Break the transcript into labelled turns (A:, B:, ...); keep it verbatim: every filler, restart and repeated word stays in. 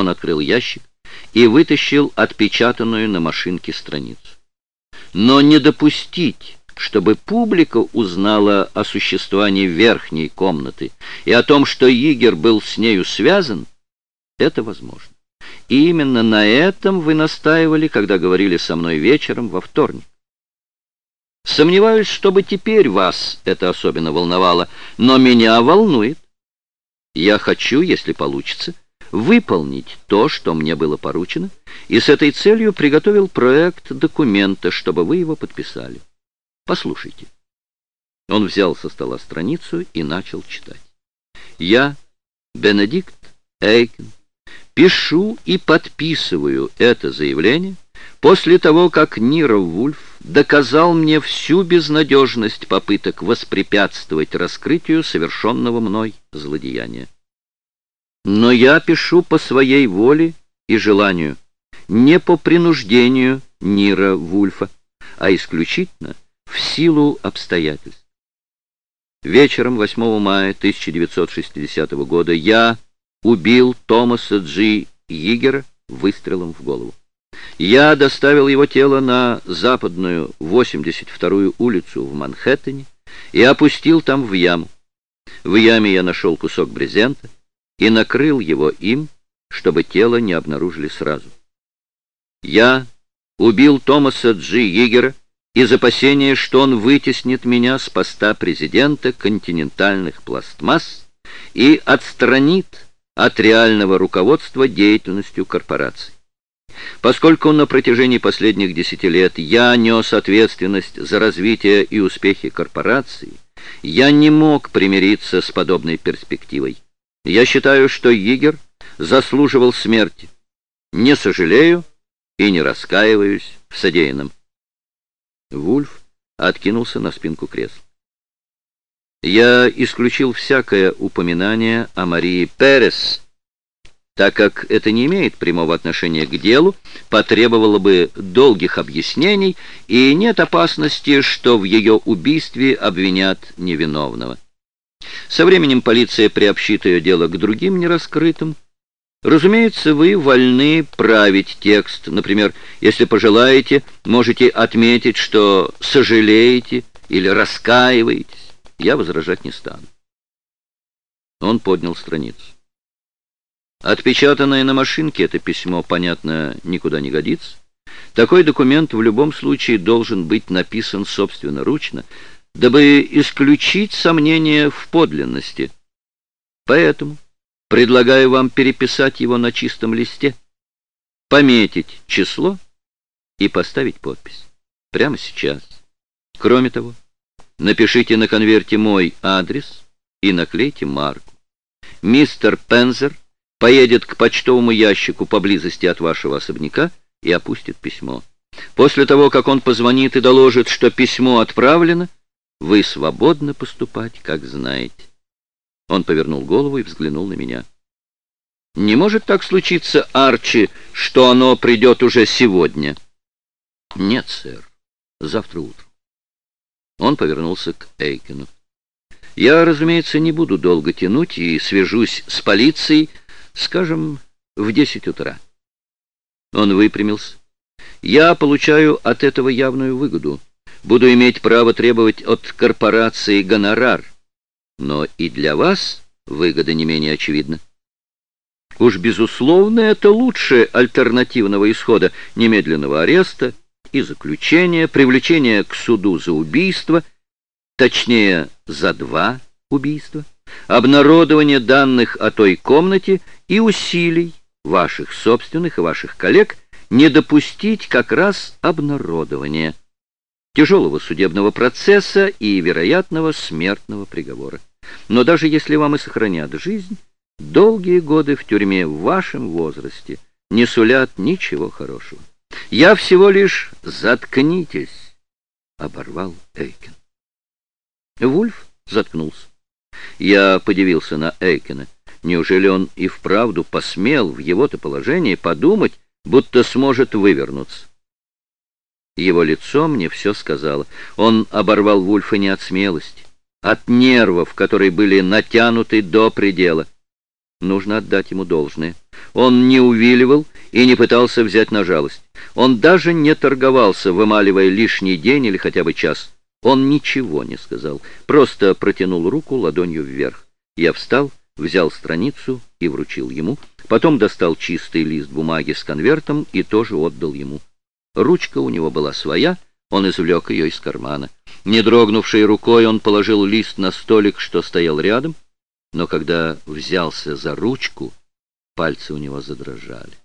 A: Он открыл ящик и вытащил отпечатанную на машинке страницу. Но не допустить, чтобы публика узнала о существовании верхней комнаты и о том, что Йигер был с нею связан, это возможно. И именно на этом вы настаивали, когда говорили со мной вечером во вторник. Сомневаюсь, чтобы теперь вас это особенно волновало, но меня волнует. Я хочу, если получится, выполнить то, что мне было поручено, и с этой целью приготовил проект документа, чтобы вы его подписали. Послушайте. Он взял со стола страницу и начал читать. Я, Бенедикт Эйкен, пишу и подписываю это заявление после того, как Ниро Вульф доказал мне всю безнадежность попыток воспрепятствовать раскрытию совершенного мной злодеяния. Но я пишу по своей воле и желанию, не по принуждению Ниро Вульфа, а исключительно в силу обстоятельств. Вечером восьмого мая тысяча девятьсот шестидесятого года я убил Томаса Джи Йигера выстрелом в голову. Я доставил его тело на западную восемьдесят вторую улицу в Манхэттене и опустил там в яму. В яме я нашел кусок брезента и накрыл его им, чтобы тело не обнаружили сразу. Я убил Томаса Джи Йигера из опасения, что он вытеснит меня с поста президента континентальных пластмасс и отстранит от реального руководства деятельностью корпораций. Поскольку на протяжении последних десяти лет я нес ответственность за развитие и успехи корпорации, я не мог примириться с подобной перспективой. Я считаю, что Йигер заслуживал смерти. Не сожалею и не раскаиваюсь в содеянном. Вульф откинулся на спинку кресла. Я исключил всякое упоминание о Марии Перес, так как это не имеет прямого отношения к делу, потребовало бы долгих объяснений, и нет опасности, что в ее убийстве обвинят невиновного. Со временем полиция приобщит ее дело к другим нераскрытым. Разумеется, вы вольны править текст. Например, если пожелаете, можете отметить, что сожалеете или раскаиваетесь. Я возражать не стану. Он поднял страницу. Отпечатанное на машинке это письмо, понятно, никуда не годится. Такой документ в любом случае должен быть написан собственноручно, дабы исключить сомнения в подлинности. Поэтому предлагаю вам переписать его на чистом листе, пометить число и поставить подпись. Прямо сейчас. Кроме того, напишите на конверте мой адрес и наклейте марку. Мистер Пензер поедет к почтовому ящику поблизости от вашего особняка и опустит письмо. После того, как он позвонит и доложит, что письмо отправлено, вы свободны поступать, как знаете. Он повернул голову и взглянул на меня. Не может так случиться, Арчи, что оно придет уже сегодня? Нет, сэр. Завтра утром. Он повернулся к Эйкену. Я, разумеется, не буду долго тянуть и свяжусь с полицией, скажем, в десять утра. Он выпрямился. Я получаю от этого явную выгоду. Буду иметь право требовать от корпорации гонорар. Но и для вас выгода не менее очевидна. Уж, безусловно, это лучше альтернативного исхода немедленного ареста и заключения, привлечения к суду за убийство, точнее, за два убийства, обнародование данных о той комнате и усилий ваших собственных и ваших коллег не допустить как раз обнародования, тяжелого судебного процесса и вероятного смертного приговора. Но даже если вам и сохранят жизнь, долгие годы в тюрьме в вашем возрасте не сулят ничего хорошего. Я всего лишь заткнитесь, — оборвал Эйкен. Вульф заткнулся. Я подивился на Эйкена. Неужели он и вправду посмел в его-то положении подумать, будто сможет вывернуться? Его лицо мне все сказало. Он оборвал Вульфа не от смелости, от нервов, которые были натянуты до предела. Нужно отдать ему должное. Он не увиливал и не пытался взять на жалость. Он даже не торговался, вымаливая лишний день или хотя бы час. Он ничего не сказал, просто протянул руку ладонью вверх. Я встал, взял страницу и вручил ему, потом достал чистый лист бумаги с конвертом и тоже отдал ему. Ручка у него была своя, он извлек ее из кармана. Не дрогнувшей рукой он положил лист на столик, что стоял рядом, но когда взялся за ручку, пальцы у него задрожали.